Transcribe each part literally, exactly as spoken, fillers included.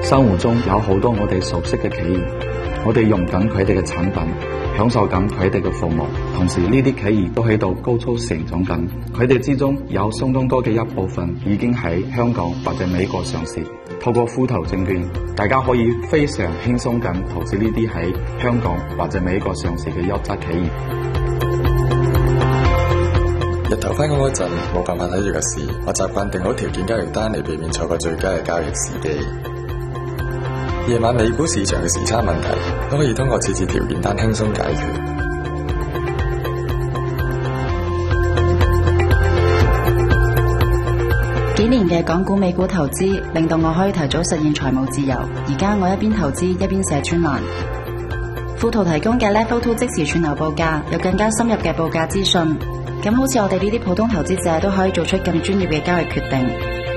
生活中有好多我哋熟悉嘅企業，我哋用緊佢哋嘅產品，享受緊佢哋嘅服務，同時呢啲企業都喺度高速成長緊，佢哋之中有相當多嘅一部分已經喺香港或者美國上市。透過富途證券，大家可以非常輕鬆咁投資呢啲喺香港或者美國上市嘅優質企業。 日頭翻工嗰陣冇辦法睇住個市，我習慣定好條件交易單嚟避免錯過最佳嘅交易時機。夜晚美股市場嘅時差問題都可以通過設置條件單輕鬆解決。 幾年嘅港股美股投資令到我可以提早實現財務自由。而家我一邊投資一邊寫專欄。富途提供嘅 Level Two 即時串流報價，有更加深入嘅報價資訊。咁好似我哋呢啲普通投資者都可以做出更專業嘅交易決定。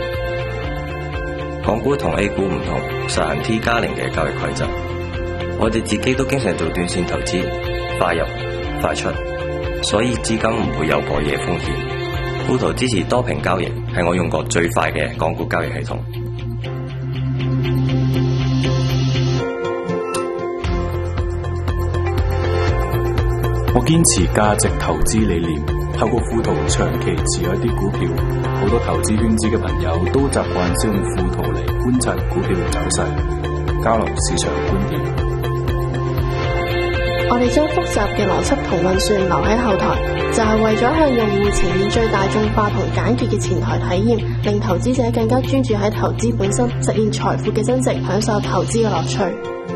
港股同 A 股唔同，實行 T 加零嘅交易規則。我哋自己都經常做短線投資，快入快出，所以資金唔會有過夜風險。富途支持多屏交易，係我用過最快嘅港股交易系統。 我堅持價值投資理念，透過富途長期持有一啲股票。好多投資圈子嘅朋友都習慣使用富途嚟觀察股票走勢，交流市場觀點。 我哋將複雜嘅邏輯同運算留喺後台，就係為咗向用戶呈現最大眾化同簡潔嘅前台體驗，令投資者更加專注喺投資本身，實現財富嘅增值，享受投資嘅樂趣。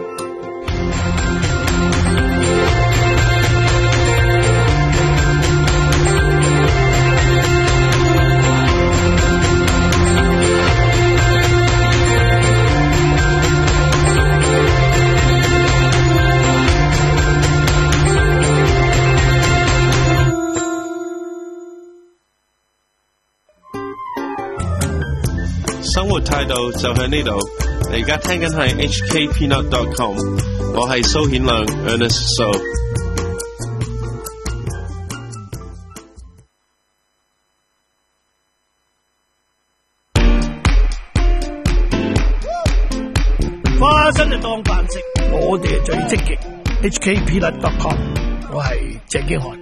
生活態度就喺呢度，你而家聽緊係 H K Peanut dot com， 我係蘇顯亮 Ernest So。 花生就當飯食，我哋係最積極 H K Peanut dot com， 我係鄭經翰。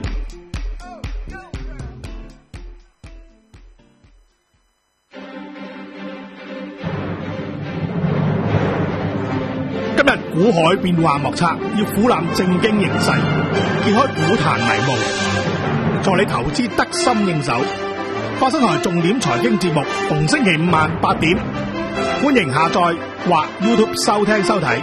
今日股海變幻莫測，要俯瞰正經形勢，揭開股壇迷霧，助你投資得心應手。花生台重點財經節目，逢星期五晚八點，歡迎下載或 YouTube 收聽收睇。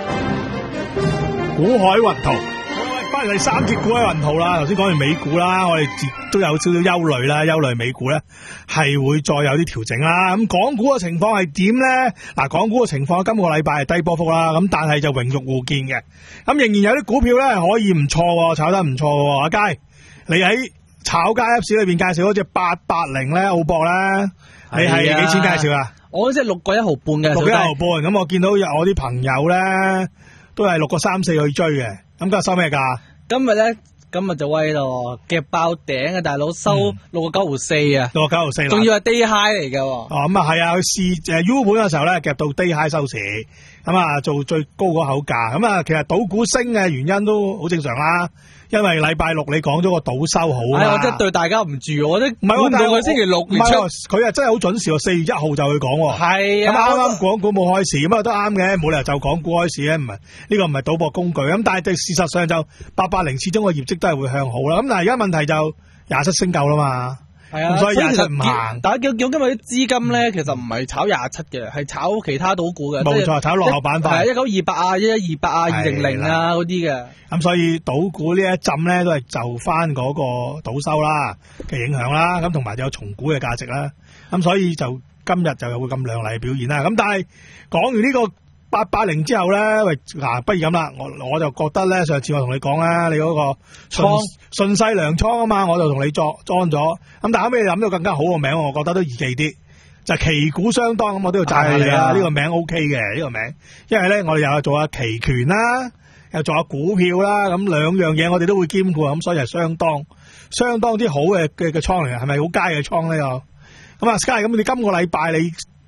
股海雲圖，翻嚟第三節股海雲圖啦。頭先講完美股啦，我哋都有少少憂慮啦，憂慮美股咧係會再有啲調整啦。咁港股嘅情況係點咧？嗱，港股嘅情況今個禮拜係低波幅啦，咁但係就榮辱互見嘅。咁仍然有啲股票咧可以唔錯，炒得唔錯。阿佳，你喺炒家 Apps 裏邊介紹嗰隻八八零咧，澳博咧，你係幾錢介紹啊？ 我即係六個一毫半嘅， 六個一毫半。咁我見到有我啲朋友咧都係六個三四去追嘅。咁今日收咩價？今日咧，今日就威咯，夾爆頂啊！大佬收六個九毫四啊，六個九毫四，仲要係 day high 嚟嘅。哦，咁啊係啊，佢試誒 U 盤嘅時候咧，夾到 day high 收市，咁啊做最高嗰口價。咁啊，其實賭股升嘅原因都好正常啦。因為禮拜六你講咗個賭收好啦，我真係對大家唔住，我都唔係，但係佢星期六唔係，佢啊真係好準時喎，四月一號就去講，係啊，咁啱啱港股冇開市，咁啊都啱嘅，冇理由就港股開市咧，唔係呢個唔係賭博工具，咁但係事實上就八八零始終個業績都係會向好啦，咁但係而家問題就廿七升夠啦嘛。係啊，所以廿七唔行。但係叫叫今日啲資金咧，其實唔係炒廿七嘅，係炒其他賭股嘅。冇錯，炒落後板塊。係一九二八啊，一一二八啊，二零零啊嗰啲嘅。咁所以賭股呢一浸咧，都係就翻嗰個賭收啦嘅影響啦，咁同埋有重估嘅價值啦。咁所以就今日就有會咁亮麗表現啦。咁但係講完呢個八八零之後咧，喂嗱，不如咁啦，我我就覺得咧，上次我同你講啦，你嗰個順順勢糧倉啊嘛，我就同你作裝咗，咁但係後尾你諗到更加好個名，我覺得都易記啲，就旗鼓相當，咁我都要讚下你啦，呢個名 O K 嘅呢個名，因為咧我哋又有做下期權啦，又做下股票啦，咁兩樣嘢我哋都會兼顧，咁所以係相當相當之好嘅嘅嘅倉嚟嘅，係咪好佳嘅倉咧又？咁啊，Sky，咁你今個禮拜你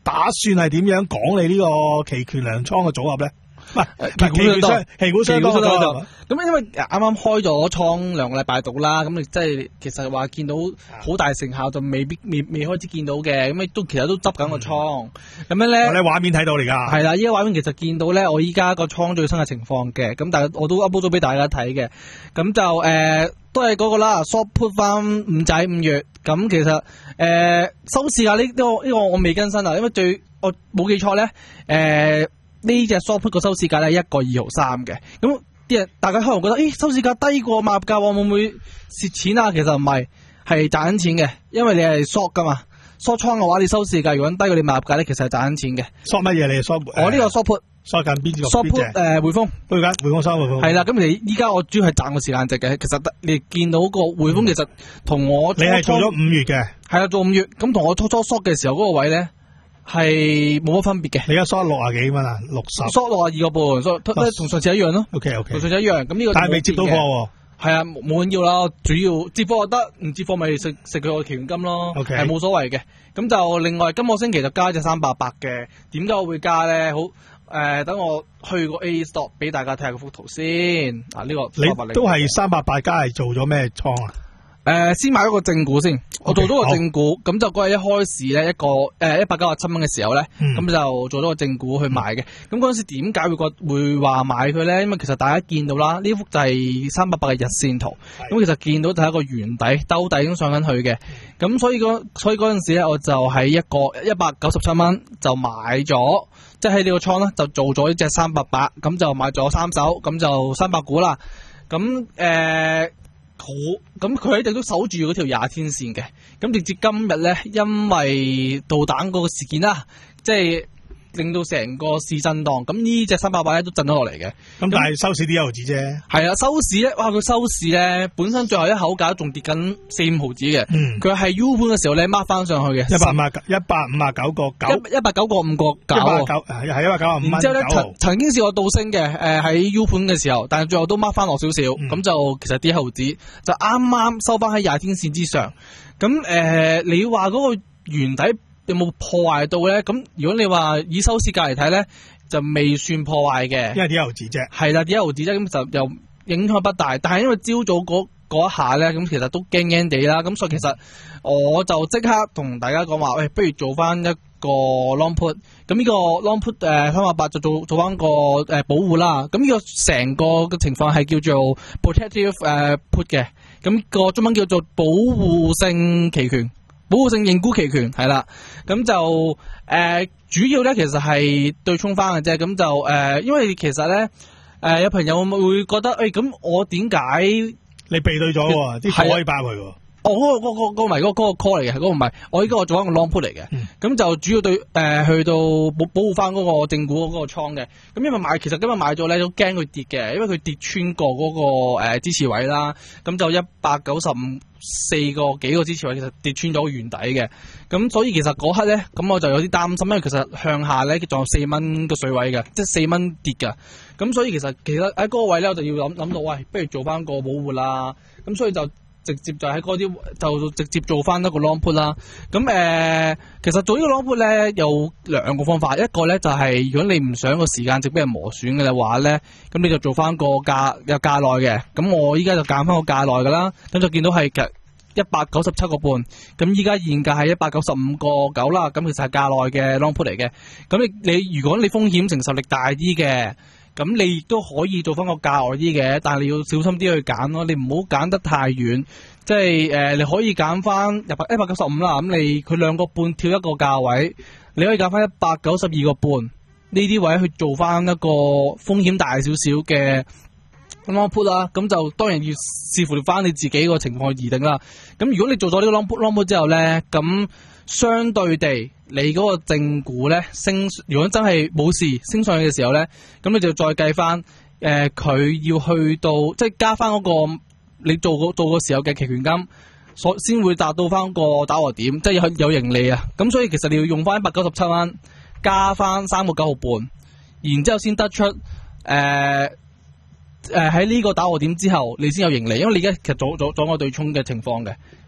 打算係點樣講你呢個期權糧倉嘅組合咧？唔係期權商，期股商多咗。 咁因為啱啱開咗倉兩個禮拜度啦，咁你即係其實話見到好大成效就未必未未開始見到嘅，咁你都其實都執緊個倉。咁、嗯、樣咧， 我哋畫面睇到嚟㗎。 係啦，依家畫面其實見到咧，我依家個倉最新嘅情況嘅，咁但係我都 upload 咗俾大家睇嘅。咁就誒、呃、都係嗰個啦 ，short put 翻五仔五月。咁其實誒、呃、收市價呢呢個呢個我未更新啊，因為最我冇記錯咧，誒、呃、呢隻 short put 個收市價咧一個二毫三嘅。咁啲人大家可能覺得，誒收市價低過買入價，會唔會蝕錢啊？其實唔係，係賺緊錢嘅，因為你係 short 噶嘛。short 倉嘅話，你收市價如果低過你買入價咧，其實係賺緊錢嘅。 short 乜嘢？你 short？ 我呢個 short put。short 緊邊個 short put 誒匯豐， 匯緊匯豐收匯豐。係啦，咁你依家我主要係賺個時間值嘅。其實你見到個匯豐其實同我初初你係做咗五月嘅， 係啊，做五月咁同我初初 short 嘅時候嗰個位咧係冇乜分別嘅。 你而家 short 六啊幾蚊啊？六十 short 六啊二個半，short 同上次一樣咯。 OK OK， 同上次一樣。咁呢個但係未接到貨喎。 係啊，冇緊要啦，主要接貨就得，唔接貨咪食食佢個期權金咯，係、okay. 冇所謂嘅。咁就另外今個星期就加隻三百八嘅，點解我會加咧？好誒、呃，等我去個 A stop 俾大家睇下個幅圖先。啊，呢、這個你都係三百八加係做咗咩倉啊？ 誒、呃，先買咗個正股先，okay, 我做咗個正股，咁就嗰日一開始咧，一個誒一百九十七蚊嘅時候咧，咁、嗯、就做咗個正股去買嘅。咁嗰陣時點解會覺會話買佢咧？因為其實大家見到啦，呢幅就係三百八嘅日線圖，咁其實見到就係一個圓底兜底已經上緊去嘅。咁所以嗰所以嗰陣時咧，我就喺一個一百九十七蚊就買咗，即係喺呢個倉咧就做咗一隻三百八，咁就買咗三手，咁就三百股啦。咁誒。呃好，咁佢一直都守住嗰條廿天線嘅，咁直至今日咧，因為導彈嗰個事件啦，即係令到成個市震盪，咁呢隻三百八咧都震咗落嚟嘅。咁但係收市啲一毫子啫。係啊，收市咧，哇！佢收市咧本身最後一口價仲跌緊四五毫子嘅。嗯。佢係 U 盤嘅時候咧，掹翻上去嘅。一百五啊一百五啊九個九。一一百九個五個九。一百九係一百九啊五蚊。然之後咧，曾曾經試過倒升嘅，誒、呃、喺 U 盤嘅時候，但係最後都掹翻落少少，咁、嗯、就其實跌一毫子，就啱啱收翻喺廿天線之上。咁誒、呃，你話嗰個原底有冇破壞到咧？咁如果你話以收市價嚟睇咧，就未算破壞嘅， 因為啲毫子啫。 係啦，啲毫子啫，咁就又影響不大。但係因為朝早嗰嗰一下咧，咁其實都驚驚地啦。咁所以其實我就即刻同大家講話，喂，不如做翻一個 long put。咁呢個 long put 誒三百八就做做翻個誒、呃、保護啦。咁呢個成個嘅情況係叫做 protective 誒、呃、put 嘅。咁個中文叫做保護性期權。保護性認沽期權係啦，咁就誒、呃、主要咧其實係對沖翻嘅啫，咁就誒、呃、因為其實咧誒、呃、有朋友會覺得誒咁、欸、我點解你避對咗喎，啲貨可以爆佢喎。 哦，嗰、那個嗰、那個嗰個唔係嗰個 call 嚟嘅，嗰、那個唔係，我依家我做一個 long put 嚟嘅，咁、嗯、就主要對誒、呃、去到保保護翻嗰個正股嗰個倉嘅，咁因為買其實今日買咗咧都驚佢跌嘅，因為佢跌穿過嗰、那個誒、呃、支持位啦，咁就一百九十五四個幾個支持位，其實跌穿咗個圓底嘅，咁所以其實嗰刻咧，咁我就有啲擔心，因為其實向下咧仲有四蚊個水位嘅，即係四蚊跌㗎，咁所以其實其實喺嗰個位咧我就要諗諗到，喂，不如做翻個保護啦，咁所以就。直接就喺嗰啲就直接做翻一個 long put 啦。咁誒、呃，其實做呢個 long put 咧有兩個方法，一個咧就係、是、如果你唔想個時間值俾人磨損嘅話咧，咁你就做翻個價有價內嘅。咁我依家就揀翻個價內噶啦。咁就見到係一百九十七個半。咁依家現價係一百九十五個九啦。咁其實係價內嘅 long put 嚟嘅。咁你你如果你風險承受力大啲嘅。咁你亦都可以做翻個價外啲嘅，但係你要小心啲去揀咯，你唔好揀得太遠，即係誒、呃、你可以揀翻一百一百九十五啦，咁你佢兩個半跳一個價位，你可以揀翻一百九十二個半呢啲位去做翻一個風險大少少嘅 long put 啦，咁就當然要視乎翻你自己個情況而定啦。咁如果你做咗呢個 long put long put 之後咧，咁相對地，你嗰個正股咧升，如果真係冇事升上去嘅時候咧，咁你就再計翻，誒、呃、佢要去到即係加翻嗰、嗰個你做個做個時候嘅期權金，所先會達到翻個打和點，即係有有盈利啊。咁所以其實你要用翻一百九十七蚊，加翻三個九毫半，然之後先得出誒誒喺呢個打和點之後，你先有盈利，因為你而家其實做做做個對沖嘅情況嘅。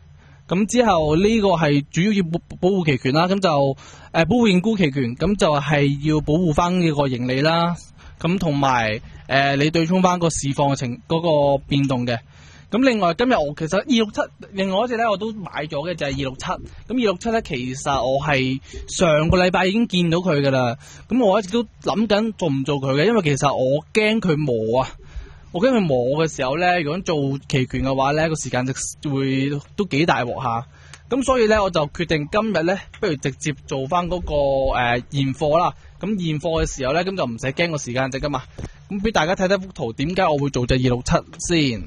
咁之後呢個係主要要保保護期權啦，咁就誒、呃、保護認沽期權，咁就係要保護翻呢個盈利啦，咁同埋誒你對沖翻個市況嘅情嗰個變動嘅。咁另外今日我其實二六七，另外一隻咧我都買咗嘅就係二六七。咁二六七咧其實我係上個禮拜已經見到佢噶啦。咁我一直都諗緊做唔做佢嘅，因為其實我驚佢磨啊。我驚佢磨嘅時候咧，如果做期權嘅話咧，個時間就會都幾大鑊下。咁所以咧我就決定今日咧，不如直接做翻嗰、那個誒、呃、現貨啦。咁現貨嘅時候咧，咁就唔使驚個時間值噶嘛。咁俾大家睇睇幅圖，點解我會做隻二六七先？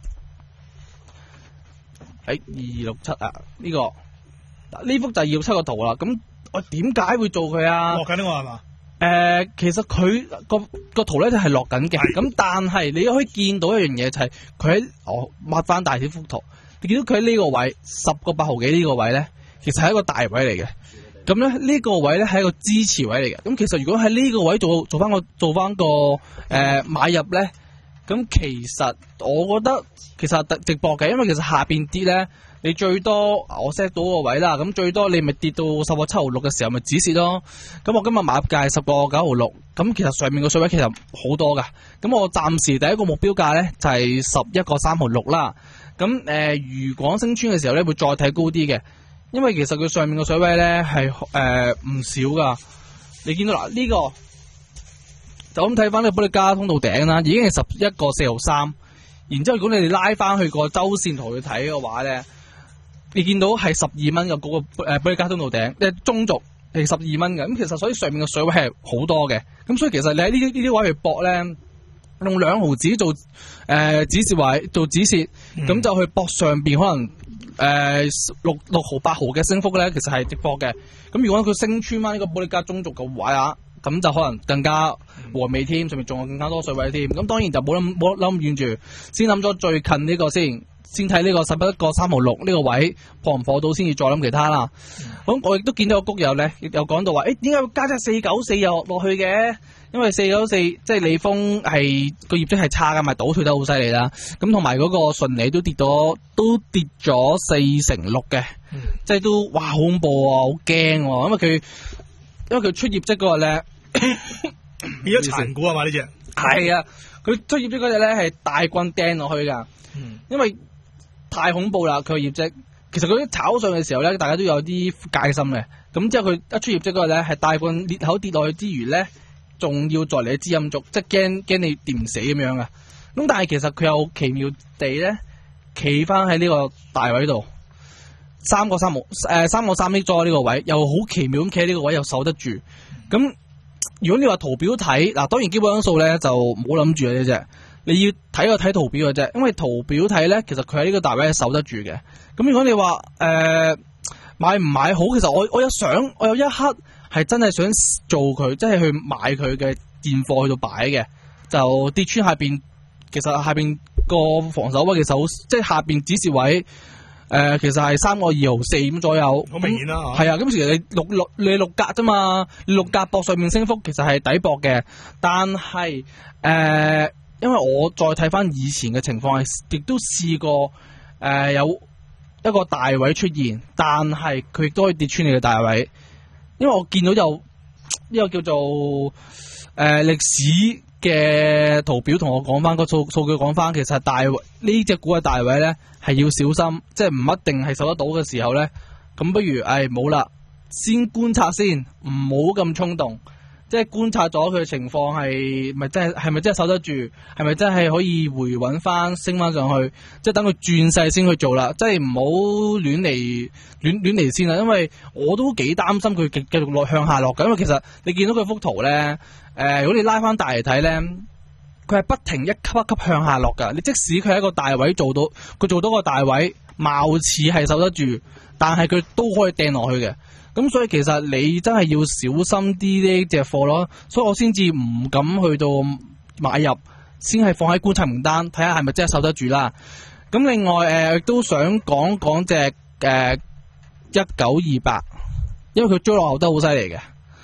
喺二六七啊，呢、這個呢幅就係二六七個圖啦。咁我點解會做佢啊？ 落緊呢個係嘛？ 誒、呃，其實佢個個圖咧就係落緊嘅。咁但係你可以見到一樣嘢就係佢喺我抹翻大啲幅圖，你見到佢喺呢個位十個八毫幾呢個位咧，其實係一個大位嚟嘅。咁咧呢個位咧係一個支持位嚟嘅。咁其實如果喺呢個位做做翻個做翻個誒、呃、買入咧，咁其實我覺得其實係直播嘅，因為其實下邊跌咧，你最多我 set 到個位啦，咁最多你咪跌到十個七毫六嘅時候咪止蝕咯。咁我今日買入價係十個九毫六，咁其實上面個水位其實好多噶。咁我暫時第一個目標價咧就係十一個三毫六啦。咁誒、呃，如果升穿嘅時候咧會再睇高啲嘅，因為其實佢上面個水位咧係誒唔少噶。你見到嗱呢、這個就咁睇翻呢個保力加通道頂啦，已經係十一個四毫三。然之後如果你哋拉翻去個周線圖去睇嘅話咧，你見到係十二蚊嘅嗰個誒保力加通道頂，即係中軸係十二蚊嘅。咁其實所以上面嘅水位係好多嘅。咁所以其實你喺呢啲呢啲位去搏咧，用兩毫子做誒、呃、止蝕位做止蝕，咁、嗯、就去搏上邊可能誒、呃、六六毫八毫嘅升幅咧，其實係直搏嘅。咁如果佢升穿翻呢個保力加中軸嘅位啊，咁就可能更加和美添，上面仲有更加多水位添。咁當然就冇諗冇諗咁遠住，先諗咗最近呢個先，先睇呢個十一個三毫六呢個位破唔破到，先至再諗其他啦。咁、嗯、我亦都見到個谷友咧，亦有講到話，誒點解會加隻四九四又落去嘅？因為四九四即係利豐係個業績係差噶嘛，倒退得好犀利啦。咁同埋嗰個順利都跌咗，都跌咗四成六嘅，嗯、即係都哇好恐怖啊，好驚喎！因為佢因為佢出業績嗰日咧。 變咗殘股啊嘛呢隻， 係啊，佢出業績嗰隻咧係大棍掟落去噶，嗯、因為太恐怖啦佢個業績。其實佢啲炒上嘅時候咧，大家都有啲戒心嘅。咁之後佢一出業績嗰日咧，係大棍裂口跌落去之餘咧，仲要再嚟啲支陰燭，即係驚驚你跌唔死咁樣噶。咁但係其實佢有奇妙地咧，企翻喺呢個大位度，三個三毫誒三個三億咗呢個位，又好奇妙咁企喺呢個位又守得住。咁如果你話圖表睇嗱，當然基本因素咧就唔好諗住嘅啫，你要睇個睇圖表嘅啫，因為圖表睇咧，其實佢喺呢個大位係守得住嘅。咁如果你話誒、呃、買唔買好，其實我我有想，我有一刻係真係想做佢，即係去買佢嘅現貨去到擺嘅，就跌穿下邊，其實下邊個防守位其實好，即係下邊指示位。誒、呃，其實係三個二毫四咁左右， 好明顯啦。 係啊，咁其實你六六你六格啫嘛，六格博上面升幅其實係抵博嘅。但係誒、呃，因為我再睇翻以前嘅情況，係亦都試過誒、呃、有一個大位出現，但係佢亦都可以跌穿你嘅大位。因為我見到有呢個叫做誒歷、呃、史嘅圖表同我講翻個數數據講翻，其實大呢隻股嘅大位咧係要小心，即係唔一定係守得到嘅時候咧，咁不如誒冇啦，先觀察先，唔好咁衝動，即係觀察咗佢嘅情況係咪真係係咪真係守得住，係咪真係可以回穩翻升翻上去，即係等佢轉勢先去做啦，即係唔好亂嚟亂亂嚟先啦，因為我都幾擔心佢繼繼續落向下落嘅，因為其實你見到佢幅圖咧。誒、呃，如果你拉翻大嚟睇咧，佢係不停一級一級向下落噶。你即使佢喺一個大位做到，佢做到個大位，貌似係守得住，但係佢都可以掟落去嘅。咁所以其實你真係要小心啲呢隻貨咯。所以我先至唔敢去到買入，先係放喺觀察名單，睇下係咪真係守得住啦。咁另外誒，亦、呃、都想講講隻誒一九二八，因為佢追落後得好犀利嘅。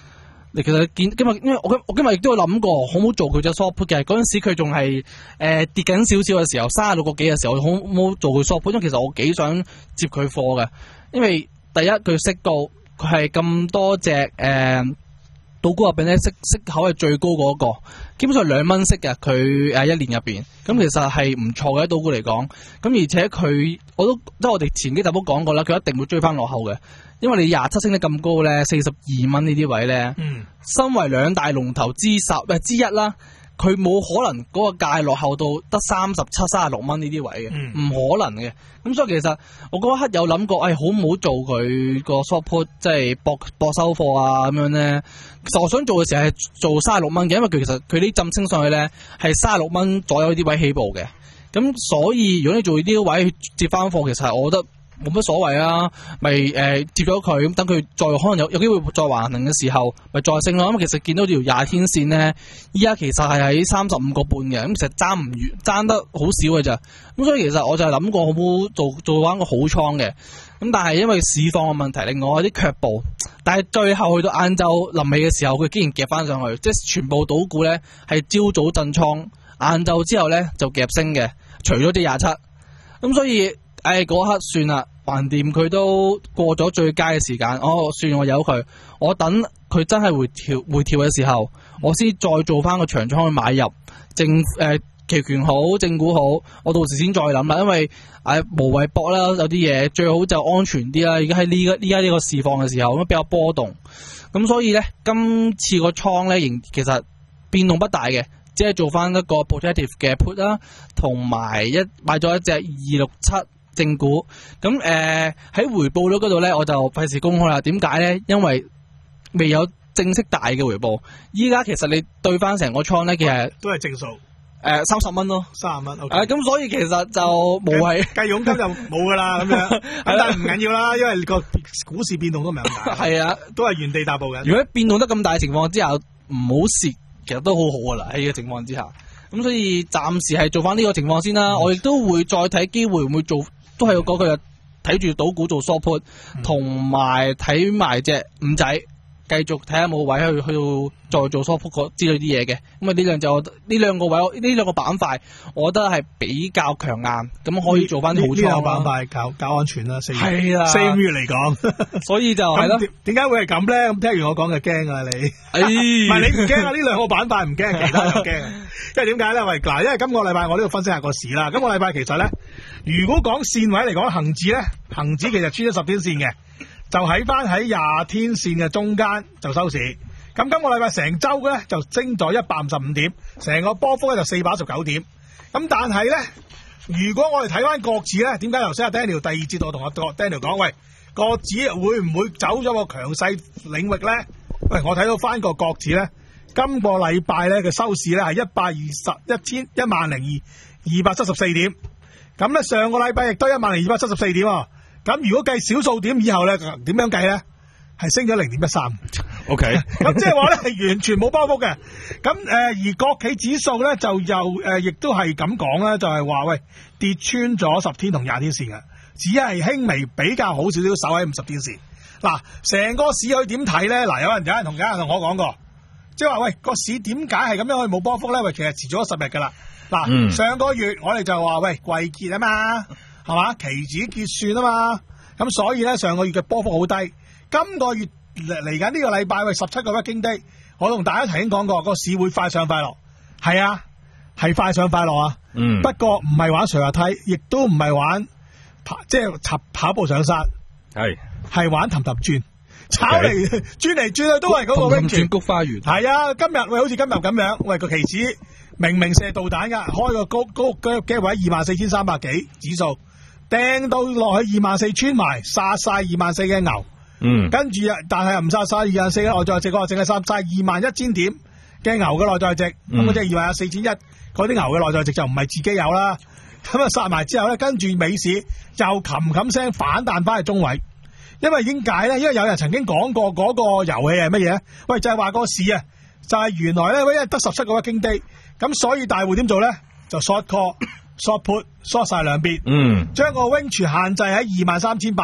你其實見今日，因為我今我今日亦都有諗過，好唔好做佢隻 short put 嘅？嗰陣時佢仲係誒跌緊少少嘅時候，三十六個幾嘅時候，好唔好做佢 short put？因為其實我幾想接佢貨嘅，因為第一佢息高，佢係咁多隻誒賭股入邊咧息息口係最高嗰、那個，基本上兩蚊息嘅佢誒一年入邊，咁其實係唔錯嘅喺賭股嚟講。咁而且佢我都即係我哋前幾集都講過啦，佢一定會追翻落後嘅。因為你廿七升得咁高咧，四十二蚊呢啲位咧，嗯，身為兩大龍頭之十誒之一啦，佢冇可能嗰個價落後到得三十七、三十六蚊呢啲位嘅，唔、嗯、可能嘅。咁所以其實我嗰一刻有諗過，誒、哎，好唔好做佢個 short put，即係博博收貨啊咁樣咧？其實我想做嘅時候係做三十六蚊嘅，因為佢其實佢呢浸升上去咧係三十六蚊左右呢啲位起步嘅。咁所以如果你做呢啲位接翻貨，其實我覺得冇乜所謂啊，咪誒、呃、接咗佢，咁等佢再可能有有機會再橫行嘅時候，咪再升咯。咁其實見到條廿天線咧，依家其實係喺三十五個半嘅，咁其實爭唔遠，爭得好少嘅咋。咁所以其實我就係諗過好唔好做做翻個好倉嘅。咁但係因為市況嘅問題，令我有啲卻步。但係最後去到晏晝臨尾嘅時候，佢竟然夾翻上去，即係全部賭股咧係朝早震倉，晏晝之後咧就夾升嘅，除咗啲廿七。咁所以誒嗰刻算啦。橫掂佢都過咗最佳嘅時間，哦，算我由佢，我等佢真係回調回調嘅時候，我先再做翻個長倉去買入正誒期權好正股好，我到時先再諗啦，因為誒、呃、無謂搏啦，有啲嘢最好就安全啲啦。而家喺呢個依家呢個市況嘅時候，咁比較波動，咁所以咧今次個倉咧仍其實變動不大嘅，只係做翻一個 protective 嘅 put 啦，同埋一買咗一隻二六七。正股咁誒喺回報率嗰度咧，我就費事公開啦。點解咧？因為未有正式大嘅回報。依家其實你對翻成個倉咧，其實都係正數，誒三十蚊咯， 三十蚊。誒、 okay. 咁、啊、所以其實就冇係計佣金就冇噶啦咁樣。咁但係唔緊要啦，因為個股市變動都唔係咁大。係啊，都係原地踏步嘅。 如果變動得咁大嘅情況之下，唔好蝕，其實都好好噶啦。喺呢個情況之下，咁所以暫時係做翻呢個情況先啦。嗯、我亦都會再睇機會，會唔會做。都係嗰句，睇住賭股做 short put，同埋睇埋隻五仔，繼續睇下冇位去去到再做 short put 之類啲嘢嘅。咁啊呢兩就呢兩個位，呢兩個板塊，我覺得係比較強硬，咁可以做翻好倉。呢個板塊較較安全啦，四係啊，四五月嚟講，所以就係咯。點解會係咁咧？咁聽完我講就驚啊你，唔係你唔驚啊？呢兩個板塊唔驚，其他就驚。因為點解咧？喂，嗱，因為今個禮拜我都要分析下個市啦。今個禮拜其實咧，如果講線位嚟講，恒指咧，恒指其實穿咗十天線嘅，就喺翻喺廿天線嘅中間就收市。咁今個禮拜成周嘅咧就升咗一百五十五點，成個波幅咧就四百一十九點。咁但係咧，如果我哋睇翻國指咧，點解頭先阿 Daniel 第二節我同阿 Daniel 講，喂，國指會唔會走咗個強勢領域咧？喂，我睇到翻個國指咧。今個禮拜咧嘅收市咧係一百二十一千一萬零二二百七十四點，咁咧上個禮拜亦都一萬零二百七十四點喎。咁如果計小數點以後咧，點樣計咧？係升咗零點一三。OK，咁即係話咧係完全冇波幅嘅。咁誒、呃、而國企指數咧就又誒亦都係咁講啦，就係、是、話喂跌穿咗十天同廿天線嘅，只係輕微比較好少少守喺五十天線。嗱，成個市佢點睇咧？嗱，有人有人同有人同我講過。即係話喂，個市點解係咁樣可以冇波幅咧？喂，其實遲咗十日噶啦。嗱、嗯，上個月我哋就話喂季結啊嘛，係嘛，期指結算啊嘛，咁所以咧上個月嘅波幅好低。今個月嚟嚟緊呢個禮拜喂十七個 working day，我同大家提醒講過，個市會快上快落。係啊，係快上快落啊。嗯。不過唔係玩垂滑梯，亦都唔係玩跑，即係跑跑步上山。係。係玩氹氹轉。炒嚟轉嚟轉去都係嗰個 range，轉菊花園。係啊，今日喂好似今日咁樣，喂個期指明明射導彈噶，開個高高嘅嘅位二萬四千三百幾指數，掟到落去二萬四穿埋，殺晒二萬四嘅牛。嗯，跟住啊，但係又唔殺晒二萬四嘅內在值，我淨係殺晒二萬一千點嘅牛嘅內在值。咁嗰隻二萬四千一，嗰啲牛嘅內在值就唔係自己有啦。咁啊殺埋之後咧，跟住美市又冚冚聲反彈翻去中位。因為點解咧？因為有人曾經講過嗰個遊戲係乜嘢？喂，就係、是、話個市啊，就係、是、原來咧，因為得十七個 working day，咁所以大戶點做咧？就 short call、short put、short 晒兩邊，嗯，將個 range 限制喺二萬三千八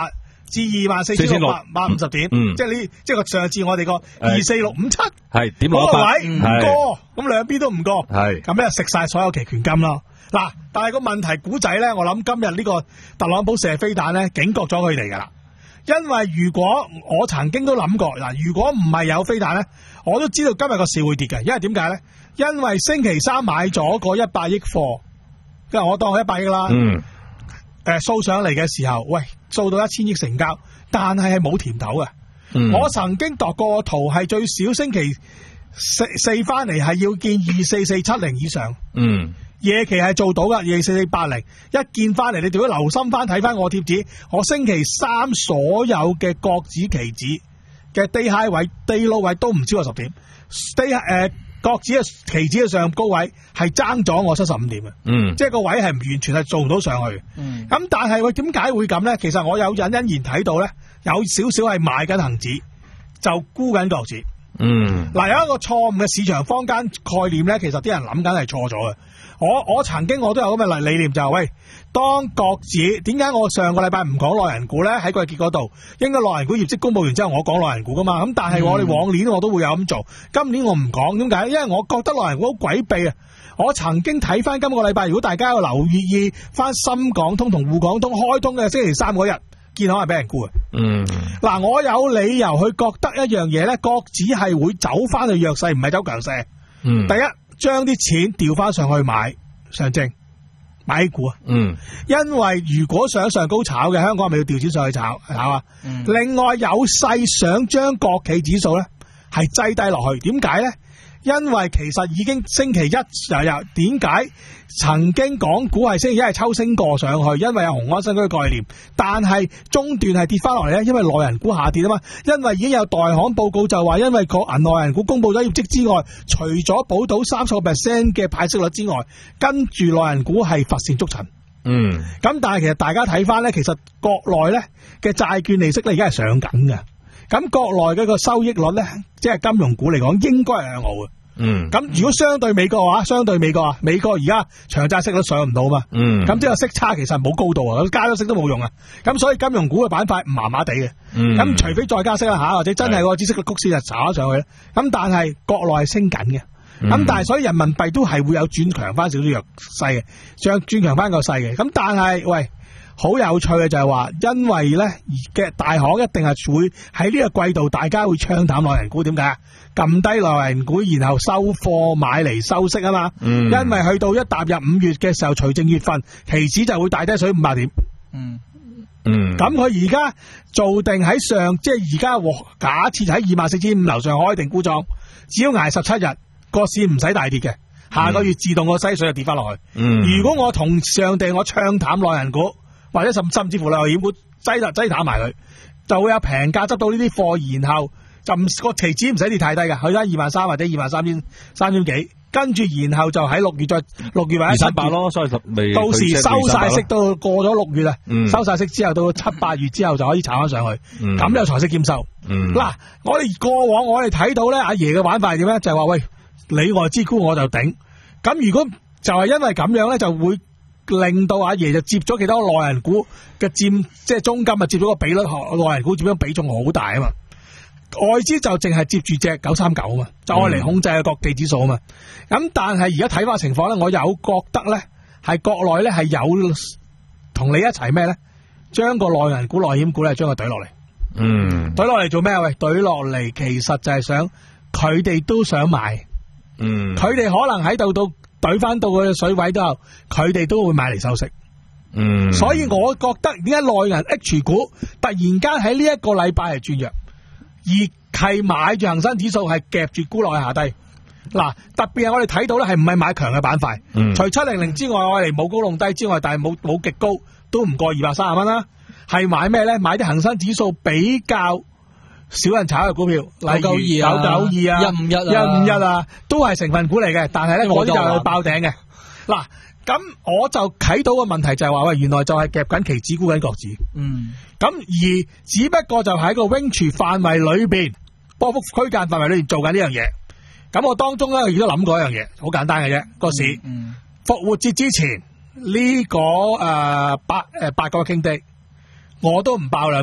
至二萬四千六百百五十點， 嗯， 即係呢，即係個上次我哋個二四六五七係點攞嗰個法？ 位唔過，咁兩邊都唔過， 係咁咧食晒所有期權金咯。嗱，但係個問題古仔咧，我諗今日呢個特朗普射飛彈咧，警覺咗佢哋噶啦。因為如果我曾經都諗過嗱，如果唔係有飛彈咧，我都知道今日個市會跌嘅。因為點解咧？因為星期三買咗個一百億貨，因為我當佢一百億啦。 嗯。 誒，掃上嚟嘅時候，喂，掃到一千億成交，但係係冇甜頭嘅。 嗯。 我曾經度過個圖，係最少星期四四翻嚟係要見二四四七零以上。 嗯。 夜期係做到噶，二四四八零一見翻嚟，你哋要留心翻睇翻我貼紙，我星期三所有嘅國指期指嘅 day high 位、day low 位都唔超過十點 ，day 誒、呃、國指嘅期指嘅上高位係爭咗我七十五點嘅， 嗯， 即係個位係完全係做唔到上去，嗯，咁但係喂點解會咁咧？其實我有隱隱然睇到咧，有少少係買緊恒指，就沽緊國指，嗯，嗱有一個錯誤嘅市場坊間概念咧，其實啲人諗緊係錯咗嘅。我我曾經我都有咁嘅理念就係、是、喂，當國指點解我上個禮拜唔講內銀股咧？喺季結嗰度，應該內銀股業績公佈完之後我講內銀股噶嘛，咁但係我哋往年我都會有咁做，今年我唔講，點解？因為我覺得內銀股好詭秘啊！我曾經睇翻今個禮拜，如果大家有留意翻深港通同滬港通開通嘅星期三嗰日，見到係俾人沽嘅。嗯，嗱，我有理由去覺得一樣嘢咧，國指係會走翻去弱勢，唔係走強勢。嗯，第一。將啲錢調翻上去買上證買 A 股啊，嗯，因為如果想上高炒嘅，香港係咪要調錢上去炒炒啊？嗯、另外有勢想將國企指數咧係擠低落去，點解咧？因為其實已經星期一又又點解曾經港股係星期一係抽升過上去，因為有雄安新區嘅概念，但係中段係跌翻落嚟咧，因為內銀股下跌啊嘛，因為已經有代行報告就話，因為個銀內銀股公布咗業績之外，除咗保到三十個 percent 嘅派息率之外，跟住內銀股係乏善足陳。嗯，咁但係其實大家睇翻咧，其實國內咧嘅債券利息咧而家係上緊嘅，咁國內嘅個收益率咧，即係金融股嚟講，應該係向好嘅。嗯，咁如果相對美國嘅話，相對美國啊，美國而家長債息都上唔到嘛，嗯，咁即係息差其實冇高度啊，加咗息都冇用啊，咁所以金融股嘅板塊麻麻地嘅，嗯，咁除非再加息啦吓，或者真係個孳息率曲線就炒咗上去咧，咁但係國內係升緊嘅，咁、嗯、但係所以人民幣都係會有轉強翻少少弱勢嘅，將轉強翻個勢嘅，咁但係喂。好有趣嘅就係話，因為咧嘅大行一定係會喺呢個季度，大家會唱淡內銀股，點解啊？撳低內銀股，然後收貨買嚟收息啊嘛。嗯。因為去到一踏入五月嘅時候，除正月份，期指就會大低水五百點。嗯。嗯。咁佢而家做定喺上，即係而家假設喺二萬四千五樓上開定沽莊，只要挨十七日，個市唔使大跌嘅，下個月自動個西水就跌翻落去。嗯。如果我同上地我唱淡內銀股。或者甚甚至乎內險股擠落擠淡埋佢，就會有平價執到呢啲貨，然後就唔個期指唔使跌太低嘅，去翻二萬三或者二萬三千三千幾，跟住然後就喺六月再六月或者七月咯，所以未到時收晒息到過咗六月啊，嗯、收晒息之後到七八月之後就可以炒翻上去，咁有財息兼收。嗱、嗯，我哋過往我哋睇到咧，阿爺嘅玩法係點咧？就係、是、話喂，你外資沽我就頂，咁如果就係因為咁樣咧，就會。令到阿爺就接咗幾多內銀股嘅佔，即係中金啊，接咗個比率，內銀股佔咗比重好大啊嘛。外資就淨係接住隻九三九啊嘛，就愛嚟控制個國企指數啊嘛。咁但係而家睇翻情況咧，我有覺得咧係國內咧係有同你一齊咩咧，將個內銀股、內險股咧將佢懟落嚟。嗯，懟落嚟做咩啊？喂，懟落嚟其實就係想佢哋都想買。嗯，佢哋可能喺度到。懟翻到佢嘅水位都有，佢哋都會買嚟收息。嗯，所以我覺得點解內銀 H 股突然間喺呢一個禮拜係轉弱，而係買住恒生指數係夾住沽落去下低。嗱，特別係我哋睇到咧，係唔係買強嘅板塊？嗯，除七零零之外，我哋冇高弄低之外，但係冇冇極高，都唔過二百三十蚊啦。係買咩咧？買啲恒生指數比較少人炒嘅股票，例如九九二啊、一五一啊、一五一啊，都係成分股嚟嘅。但係咧，我啲就係爆頂嘅。嗱，咁我就睇到個問題就係話，喂，原來就係夾緊期指沽緊國指。嗯。咁而只不過就喺個 range 範圍裏邊，波幅區間範圍裏邊做緊呢樣嘢。咁我當中咧亦都諗過一樣嘢，好簡單嘅啫。個市復、嗯嗯、活節之前呢、這個誒、呃、八誒、呃、八個傾地，我都唔爆兩邊。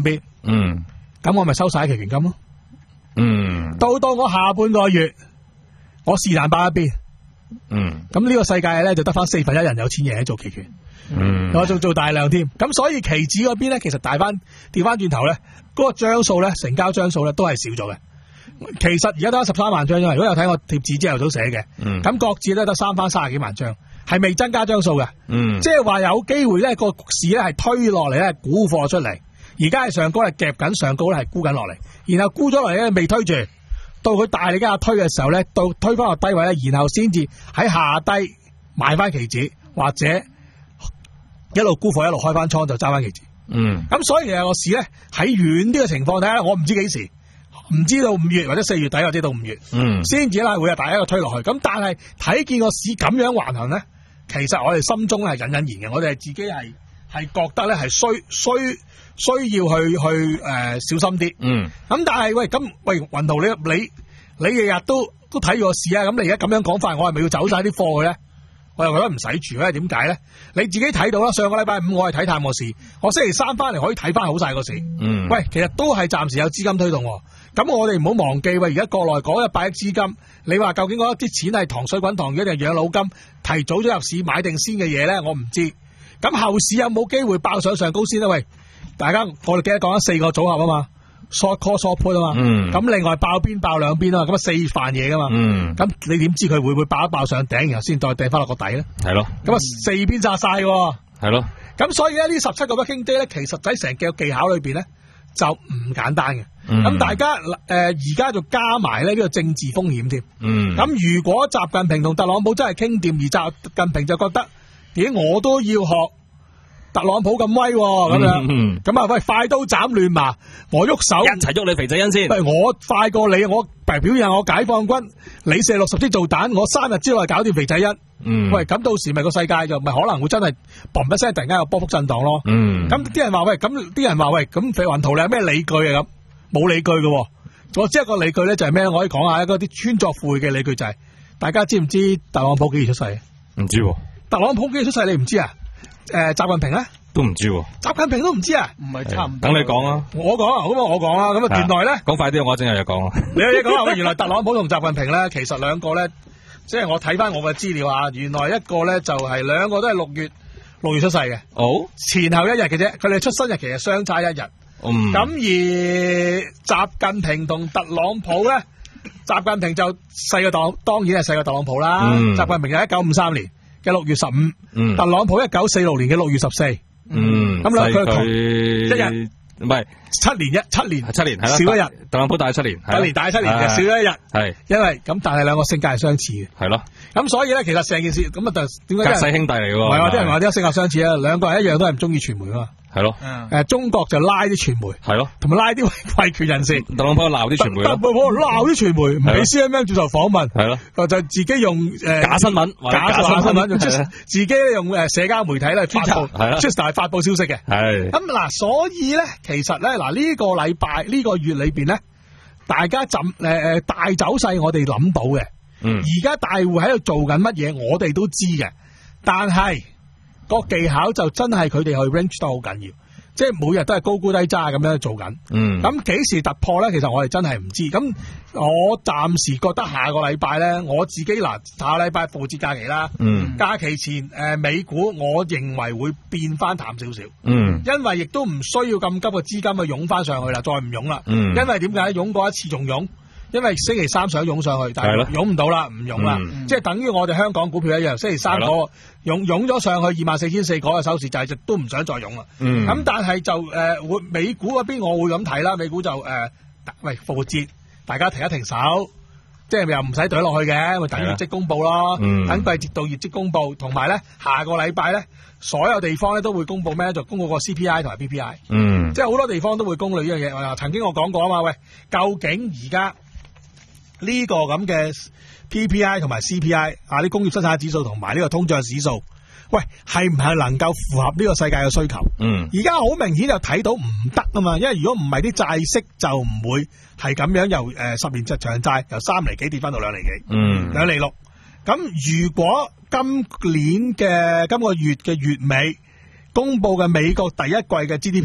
嗯， 咁我咪收晒期權金咯。 嗯， 到到我下半個月，我是但擺一邊。 嗯， 咁呢個世界咧就得翻四分一人有錢嘢做期權。 嗯， 我仲做大量添，咁所以期指嗰邊咧，其實大翻調翻轉頭咧，嗰、嗰個張數咧，成交張數咧都係少咗嘅。其實而家得十三萬張，因為如果有睇我貼紙朝頭早寫嘅，咁、嗯、各自咧得三翻三十幾萬張，係未增加張數嘅。嗯，即係話有機會咧個市咧係推落嚟咧沽貨出嚟，而家係上高係夾緊，上高咧係沽緊落嚟，然後沽咗落嚟咧未推住，到佢大力加推嘅時候咧，到推翻落低位咧，然後先至喺下低買翻期指或者。一路沽貨一路開翻倉就揸翻期指，嗯，咁所以其實個市咧喺遠啲嘅情況睇下，我唔知幾時，唔知道五月或者四月底或者到五月，嗯，先至啦會有大一個推落去。咁但係睇見個市咁樣橫行咧，其實我哋心中係隱隱然嘅，我哋係自己係係覺得咧係需需需要去去誒、呃、小心啲，嗯，咁但係喂咁喂雲圖你你你日日都都睇個市啊，咁你而家咁樣講法，我係咪要走晒啲貨嘅咧？我又覺得唔使住咧，點解咧？你自己睇到啦，上個禮拜五我係睇淡個市，我星期三翻嚟可以睇翻好晒個市。嗯，喂，其實都係暫時有資金推動，咁我哋唔好忘記喂，而家國內嗰一百億資金，你話究竟嗰一啲錢係糖水滾糖魚定係養老金提早咗入市買定先嘅嘢咧？我唔知。咁後市有冇機會爆上上高先咧？喂，大家我哋記得講咗四個組合啊嘛。short call short put 啊嘛，咁、嗯、另外爆邊爆兩邊啊嘛，咁啊四飯嘢噶嘛，咁、嗯、你點知佢會唔會爆一爆上頂，然後先再掟翻落個底咧？係咯，咁啊四邊炸晒喎，係咯，咁所以咧呢十七個 working day 咧，其實喺成個技巧裏邊咧就唔簡單嘅，咁、嗯、大家誒而家就加埋咧呢個政治風險添，咁、嗯、如果習近平同特朗普真係傾掂，而習近平就覺得咦我都要學特朗普咁威咁樣，咁啊喂快刀斬亂麻，我喐手一齊喐你肥仔恩先。 喂，我快過你，我表現我解放軍，你射六十支導彈，我三日之內搞掂肥仔恩。嗯，喂，咁到時咪個世界就咪可能會真係嘣一聲突然間有波幅震盪咯。嗯，咁啲人話喂，咁啲人話喂，咁肥雲圖你有咩理據啊？咁冇理據嘅，我只係個理據咧就係咩？我可以講下嗰啲穿鑿附會嘅理據就係、是，大家知唔知特朗普幾時出世？唔知、啊。特朗普幾時出世？你唔知啊？誒、呃，習近平咧都唔知、啊，習近平都唔知啊，唔係差唔多。等你講啊，我講啊，咁啊我講啦，咁啊原來咧，講快啲，我真係有嘢講啊。你有嘢講啊？原來特朗普同習近平咧，其實兩個咧，即係我睇翻我嘅資料啊，原來一個咧就係、是、兩個都係六月六月出世嘅，哦，前後一日嘅啫，佢哋出生日期係相差一日。嗯，咁而習近平同特朗普咧，習近平就細個當當然係細個特朗普啦。嗯，習近平係一九五三年嘅六月十五，嗯，特朗普一九四六年嘅六月十四，嗯，咁兩佢同一日，唔係七年一七年七年係啦，少一日，特朗普大七年，一年大七年嘅少咗一日，係因為咁，但係兩個性格係相似嘅，係咯，咁所以咧，其實成件事咁啊，就點解？隔世兄弟嚟嘅喎，係啊，啲人話啲性格相似啊，兩個人一樣都係唔中意傳媒啊嘛。係咯，誒，中國就拉啲傳媒，係咯，同埋拉啲維權人士。特朗普鬧啲傳媒，特朗普鬧啲傳媒，唔俾 C N N 接受訪問，係咯，就自己用誒假新聞，假新聞，用自己用誒社交媒體咧發布，係啦，出大發布消息嘅。係咁嗱，所以咧，其實咧嗱呢個禮拜呢個月裏邊咧，大家浸誒誒大走勢，我哋諗到嘅，嗯，而家大戶喺度做緊乜嘢，我哋都知嘅，但係。個技巧就真係佢哋去 range 得好緊要，即係每日都係高沽低揸咁樣做緊。嗯，咁幾時突破咧？其實我哋真係唔知。咁我暫時覺得下個禮拜咧，我自己嗱下個禮拜復活節假期啦。嗯，假期前誒、呃、美股，我認為會變翻淡少少。嗯，因為亦都唔需要咁急嘅資金去湧翻上去啦，再唔湧啦。嗯，因為點解湧過一次仲湧？因為星期三想湧上去，但係湧唔到啦，唔湧啦，即係等於我哋香港股票一樣，星期三嗰個湧湧咗上去二萬四千四嗰個收市就係、是、都唔想再湧啦。咁、嗯、但係就誒會、呃、美股嗰邊我會咁睇啦，美股就誒、呃、喂復活節，大家停一停手，即係又唔使懟落去嘅，咪等業績公佈咯，嗯、等季節到業績公佈，同埋咧下個禮拜咧所有地方咧都會公佈咩？就公佈個 C P I 同埋 P P I，嗯，即係好多地方都會公佈呢樣嘢。曾經我講過啊嘛，喂，究竟而家？呢個咁嘅 P P I 同埋 C P I 啊，啲工業生產指數同埋呢個通脹指數，喂，係唔係能夠符合呢個世界嘅需求？嗯，而家好明顯就睇到唔得啊嘛，因為如果唔係啲債息就唔會係咁樣由誒、呃、十年長債由三厘幾跌翻到兩厘幾，嗯，兩厘六。咁如果今年嘅今個月嘅月尾公布嘅美國第一季嘅 G D P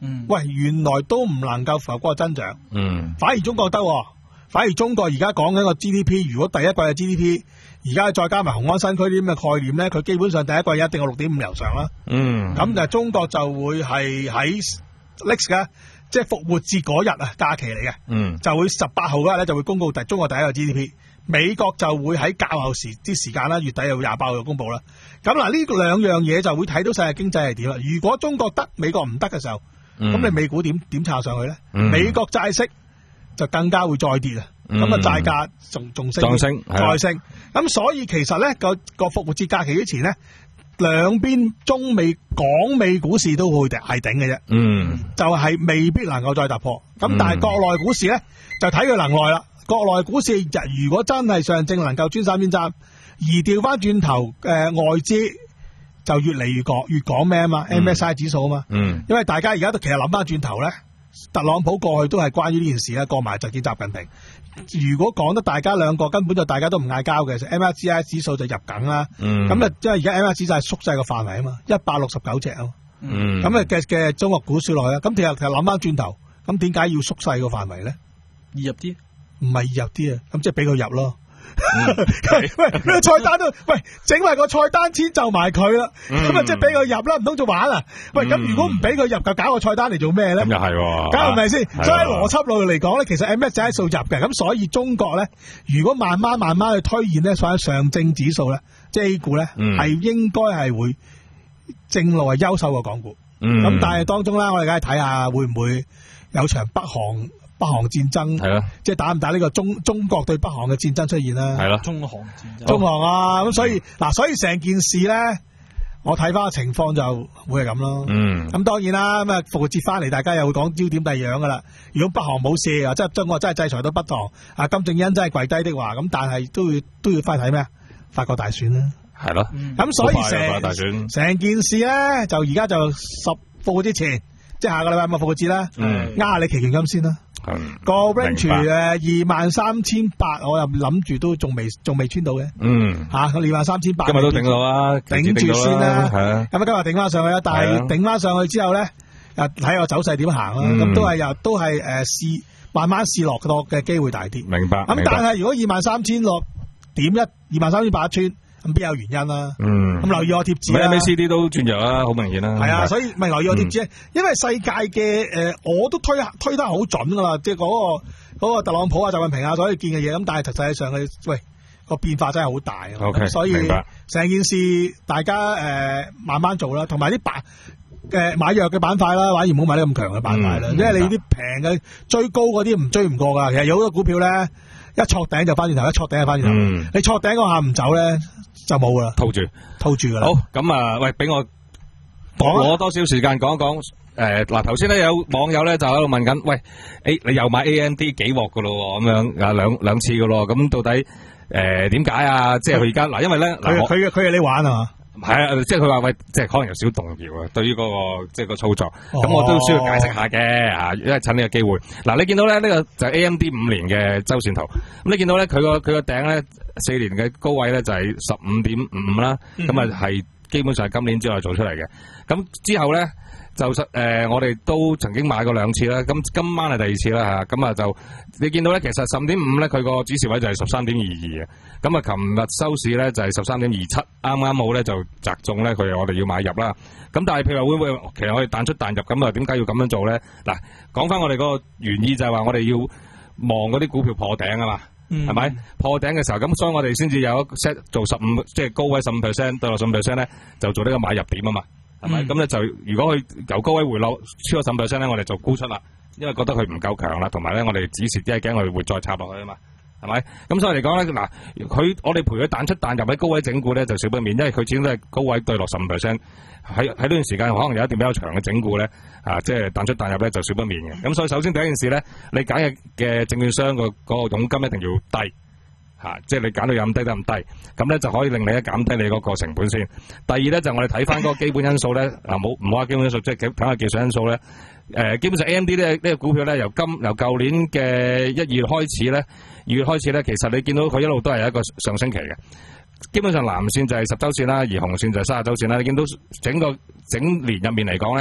嗯，喂，原來都唔能夠符合嗰個增長。 嗯， 反而中國得，反而中國而家講緊個 G D P， 如果第一季嘅 G D P， 而家再加埋雄安新區啲咁嘅概念咧，佢基本上第一季一定有六點五樓上啦。 嗯， 咁就中國就會係喺 next 嘅，即係復活節嗰日啊，假期嚟嘅。嗯，就會十八號嗰日咧就會公告第中國第一個 G D P。美國就會喺較後時啲時間啦，月底又廿八號就公布啦。咁嗱，呢兩樣嘢就會睇到世界經濟係點啦。如果中國得，美國唔得嘅時候，咁、嗯、你美股點點炒上去咧、嗯？美國債息就更加會再跌啊！咁、嗯、啊，債價仲仲升， 升再升。咁所以其實咧個個復活節假期之前咧，兩邊中美港美股市都會係頂嘅啫。嗯，就係、是、未必能夠再突破。咁、嗯、但係國內股市咧就睇佢能耐啦。國內股市如果真係上證能夠穿三千三，而調翻轉頭誒外資就越嚟越講越講咩啊嘛 ，M S I 指數啊嘛，嗯，因為大家而家都其實諗翻轉頭咧，特朗普過去都係關於呢件事咧，過埋就見習近平。如果講得大家兩個根本就大家都唔嗌交嘅 ，M S I 指數就入緊啦，嗯，咁啊，因為而家 M S I 指數係縮細個範圍啊嘛，一百六十九隻啊嘛，嗯，咁啊嘅嘅中國股市落去啦，咁其實其實諗翻轉頭，咁點解要縮細個範圍咧？ 易入啲。 唔係易入啲啊，咁即係俾佢入咯。嗯、喂，咩菜單都喂，整埋個菜單遷就埋佢啦，咁啊即係俾佢入啦，唔通做玩啊？喂，咁如果唔俾佢入，就搞個菜單嚟做咩咧？咁又係， 咁係咪先？所以喺邏輯路嚟講咧，其實 M S C I 數入嘅，咁所以中國咧，如果慢慢慢慢去推演咧，所謂上證指數咧，即係 A 股咧，係、嗯、應該係會正路係優秀過港股。咁、嗯、但係當中啦，我哋梗係睇下會唔會有場北韓。北韓戰爭係咯，即係打唔打呢個中中國對北韓嘅戰爭出現啦？係咯，中韓戰爭，中韓啊，咁、哦、所以嗱、嗯，所以成件事咧，我睇翻個情況就會係咁咯。嗯，咁當然啦，咁啊復活節翻嚟，大家又會講焦點第二樣噶啦。如果北韓冇事啊，即係中國真係制裁到北韓啊，金正恩真係跪低的話，咁但係都要都要翻睇咩？法國大選啦，係咯。咁、嗯、所以成成件事咧，就而家就十復活之前，即係下個禮拜咪復活節啦。嗯，壓下你期權金先啦。嗯，個 range 誒二萬三千八，我又諗住都仲未仲未穿到嘅。嗯，吓二萬三千八，今日都頂到啦，頂住先啦。係啊，咁啊今日頂翻上去啦，但係頂翻上去之後咧，又睇個走勢點行啦。咁、嗯、都係又都係誒試慢慢試落落嘅機會大啲。明白。咁但係如果二萬三千落點一二萬三千八一穿。咁邊有原因啦？嗯，咁留意我貼紙啦 ，M A C D 都轉弱啦，好明顯啦。係啊，所以咪留意我貼紙、嗯，因為世界嘅誒、呃，我都推推得好準噶啦，即係嗰個嗰、嗰個特朗普啊、習近平啊，所以見嘅嘢，咁但係實際上佢喂個變化真係好大。O K， 所以成件事大家誒、呃、慢慢做啦，同埋啲板誒買弱嘅板塊啦，反而唔好買啲咁強嘅板塊啦、嗯，因為你啲平嘅追高嗰啲唔追唔過噶。其實有好多股票咧，一挫頂就翻轉頭，一挫頂就翻轉頭。嗯、你挫頂嗰下唔走咧，就冇噶啦，套住，套住噶啦。好，咁啊，喂，俾我攞多少時間講一講。誒、呃，嗱，頭先咧有網友咧就喺度問緊，喂，誒，你又買 A M D 幾鑊噶咯？咁樣啊，兩兩次噶咯。咁到底誒點解啊？即係佢而家嗱，因為咧，佢佢佢係你玩啊嘛？係啊，即係佢話喂，即係可能有少動搖啊。對於嗰、那個即係、就是、個操作，咁、哦、我都需要解釋下嘅啊，因為趁呢個機會。嗱，你見到咧呢、這個就係 A M D 五年嘅周線圖，咁你見到咧佢個佢個頂咧四年嘅高位咧就係十五點五啦，咁啊係基本上係今年之內做出嚟嘅。咁之後咧就誒、呃、我哋都曾經買過兩次啦，咁今晚係第二次啦吓，咁啊就你見到咧其實十五點五咧佢個指示位就係十三點二二嘅，咁啊琴日收市咧就係十三點二七，啱啱好咧就砸中咧佢我哋要買入啦。咁但係譬如話會唔會其實我哋彈出彈入咁啊？點解要咁樣做咧？嗱，講翻我哋嗰個原意就係話我哋要望嗰啲股票破頂啊嘛，係、嗯、咪破頂嘅時候咁，所以我哋先至有一 set 做十五即係高位十五 percent 對落十五 percent 咧，就做呢個買入點啊嘛。係咪咁咧？就如果佢由高位回落超過十五 percent 咧，我哋就沽出啦，因為覺得佢唔夠強啦，同埋咧我哋止蝕，因為驚我哋會再插落去啊嘛，係咪？咁所以嚟講咧，嗱，佢我哋陪佢彈出彈入喺高位整固咧，就少不免，因為佢始終都係高位對落十五 percent，喺喺呢段時間可能有一段比較長嘅整固咧，啊，即係彈出彈入咧就少不免嘅。咁所以首先第一件事咧，你揀嘅嘅證券商個嗰個佣金一定要低。吓、啊，即係你揀到有咁低得咁低，咁咧就可以令你咧減低你嗰個成本先。第二咧就我哋睇翻嗰個基本因素咧，嗱冇唔好話基本因素，即係睇下技術因素咧。誒、呃，基本上 A M D 呢呢個股票咧，由今由舊年嘅一月開始咧，二月開始咧，其實你見到佢一路都係一個上升期嘅。基本上藍線就係十周線啦，而紅線就係三十周線啦。你見到整個整年入面嚟講咧，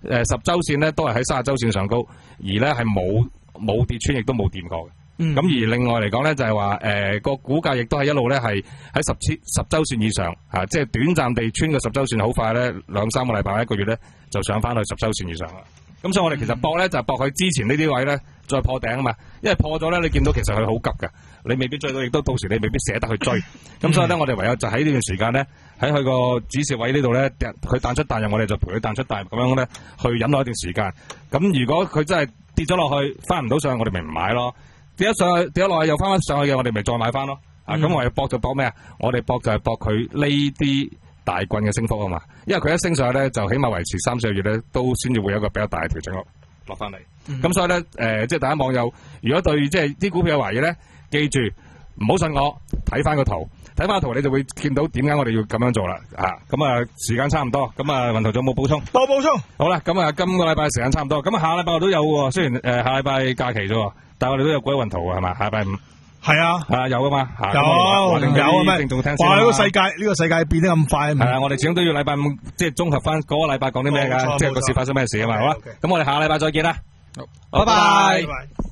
誒十周線咧都係喺三十周線上高，而咧係冇冇跌穿，亦都冇掂過嘅。咁、嗯、而另外嚟講咧，就係話誒個股價亦都係一路咧係喺十千十周線以上嚇、啊，即係短暫地穿個十周線，好快咧兩三個禮拜一個月咧就上翻去十周線以上啦。咁所以我哋其實搏咧就係搏佢之前呢啲位咧再破頂啊嘛，因為破咗咧你見到其實佢好急㗎，你未必追到，亦都到時你未必捨得去追。咁所以咧我哋唯有就喺呢段時間咧喺佢個止蝕位呢度咧，佢彈出彈入，我哋就陪佢彈出彈入咁樣咧去忍耐一段時間。咁如果佢真係跌咗落去翻唔到上去，我哋咪唔買咯。跌咗上去，跌咗落去又翻翻上去嘅，我哋咪再買翻咯。嗯、啊，咁我哋搏就搏咩啊？我哋搏就係搏佢呢啲大棍嘅升幅啊嘛。因為佢一升上去咧，就起碼維持三四個月咧，都先至會有一個比較大嘅調整落落翻嚟。咁、嗯、所以咧，誒、呃，即係大家網友，如果對即係啲股票有懷疑咧，記住唔好信我，睇翻個圖，睇翻個圖你就會見到點解我哋要咁樣做啦。啊，咁啊，時間差唔多，咁啊，雲圖仲有冇補充？ 冇補充。好啦， 咁啊，今個禮拜時間差唔多，咁啊，下禮拜我都有喎。雖然誒、呃、下禮拜假期啫。但係我哋都有鬼雲圖啊，係嘛？下禮拜五係啊， 係啊，有噶嘛？ 有有啊咩？哇！呢個世界呢個世界變得咁快， 係啊！我哋始終都要禮拜五即係綜合翻嗰個禮拜講啲咩噶，即係個市發生咩事啊嘛，好啦。咁我哋下禮拜再見啦，拜拜。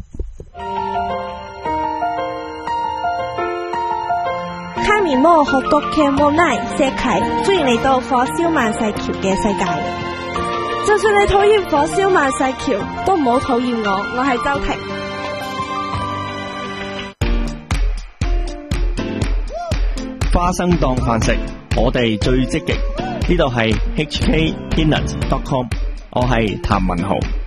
卡面魔學國嘅無奈石啟，歡迎嚟到火燒萬世橋嘅世界。就算你討厭火燒萬世橋，都唔好討厭我，我係周婷。 花生當飯食，我哋最積極。呢度係 H K Peanut dot com， 我係譚文豪。